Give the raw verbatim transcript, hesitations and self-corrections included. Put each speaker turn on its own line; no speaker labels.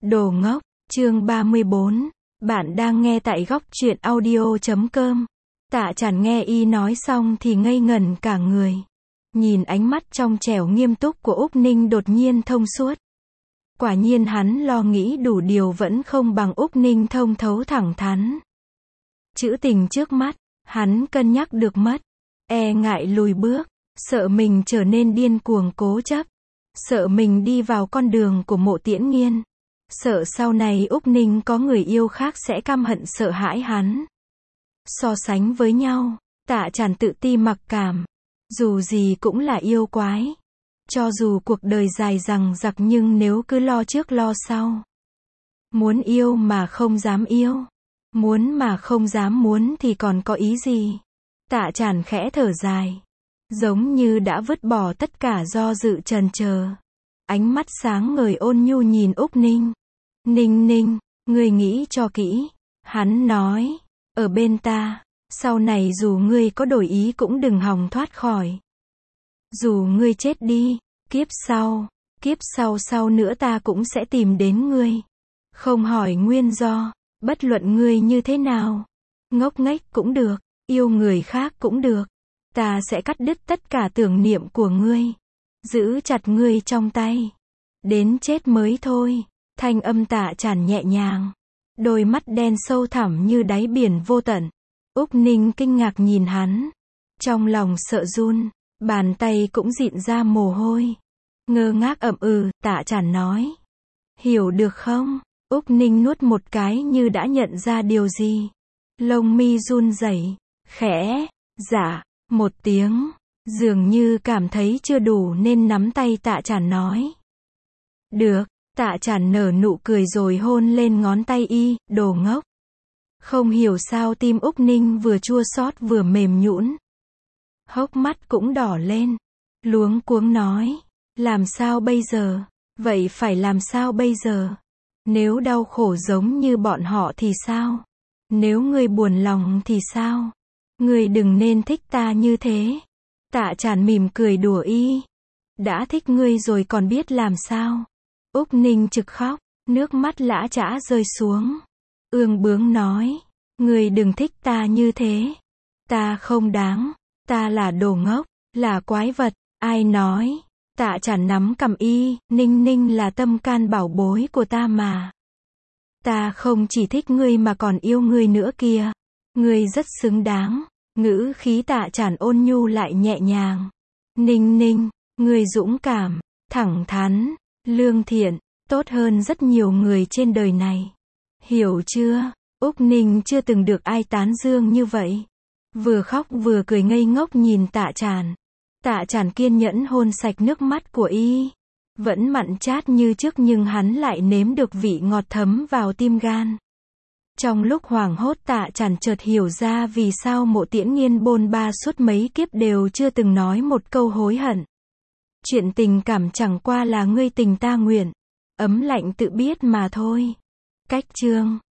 Đồ ngốc, chương ba mươi bốn. Bạn đang nghe tại góc truyện audio chấm com. Tạ Chản nghe y nói xong thì ngây ngẩn cả người. Nhìn ánh mắt trong trẻo nghiêm túc của Úc Ninh đột nhiên thông suốt. Quả nhiên hắn lo nghĩ đủ điều vẫn không bằng Úc Ninh thông thấu thẳng thắn. Chữ tình trước mắt, hắn cân nhắc được mất. E ngại lùi bước, sợ mình trở nên điên cuồng cố chấp. Sợ mình đi vào con đường của Mộ Tiễn Nghiên. Sợ sau này Úc Ninh có người yêu khác sẽ căm hận sợ hãi hắn. So sánh với nhau, Tạ Chản tự ti mặc cảm. Dù gì cũng là yêu quái. Cho dù cuộc đời dài dằng dặc nhưng nếu cứ lo trước lo sau. Muốn yêu mà không dám yêu. Muốn mà không dám muốn thì còn có ý gì? Tạ Chản khẽ thở dài. Giống như đã vứt bỏ tất cả do dự chần chờ. Ánh mắt sáng ngời ôn nhu nhìn Úc Ninh. Ninh Ninh, ngươi nghĩ cho kỹ. Hắn nói, ở bên ta, sau này dù ngươi có đổi ý cũng đừng hòng thoát khỏi. Dù ngươi chết đi, kiếp sau, kiếp sau sau nữa ta cũng sẽ tìm đến ngươi. Không hỏi nguyên do, bất luận ngươi như thế nào. Ngốc nghếch cũng được, yêu người khác cũng được. Ta sẽ cắt đứt tất cả tưởng niệm của ngươi. Giữ chặt ngươi trong tay. Đến chết mới thôi. Thanh âm Tạ Chản nhẹ nhàng. Đôi mắt đen sâu thẳm như đáy biển vô tận. Úc Ninh kinh ngạc nhìn hắn. Trong lòng sợ run. Bàn tay cũng dịn ra mồ hôi. Ngơ ngác ậm ừ, Tạ Chản nói. Hiểu được không? Úc Ninh nuốt một cái như đã nhận ra điều gì. Lông mi run rẩy, khẽ, dạ, một tiếng. Dường như cảm thấy chưa đủ nên nắm tay Tạ Chản nói. Được. Tạ Chản nở nụ cười rồi hôn lên ngón tay y, đồ ngốc. Không hiểu sao tim Úc Ninh vừa chua xót vừa mềm nhũn. Hốc mắt cũng đỏ lên. Luống cuống nói. Làm sao bây giờ? Vậy phải làm sao bây giờ? Nếu đau khổ giống như bọn họ thì sao? Nếu ngươi buồn lòng thì sao? Ngươi đừng nên thích ta như thế. Tạ Chản mỉm cười đùa y. Đã thích ngươi rồi còn biết làm sao? Úc Ninh trực khóc, nước mắt lã chã rơi xuống. Ương bướng nói, ngươi đừng thích ta như thế. Ta không đáng, ta là đồ ngốc, là quái vật, ai nói? Tạ Chản nắm cầm y, Ninh Ninh là tâm can bảo bối của ta mà. Ta không chỉ thích ngươi mà còn yêu ngươi nữa kìa. Ngươi rất xứng đáng. Ngữ khí Tạ Chản ôn nhu lại nhẹ nhàng. Ninh Ninh, ngươi dũng cảm, thẳng thắn, lương thiện, tốt hơn rất nhiều người trên đời này. Hiểu chưa? Úc Ninh chưa từng được ai tán dương như vậy. Vừa khóc vừa cười ngây ngốc nhìn Tạ Chản. Tạ Chản kiên nhẫn hôn sạch nước mắt của y. Vẫn mặn chát như trước nhưng hắn lại nếm được vị ngọt thấm vào tim gan. Trong lúc hoảng hốt Tạ Chản chợt hiểu ra vì sao Mộ Tiễn Nghiên bôn ba suốt mấy kiếp đều chưa từng nói một câu hối hận. Chuyện tình cảm chẳng qua là ngươi tình ta nguyện. Ấm lạnh tự biết mà thôi. Cách chương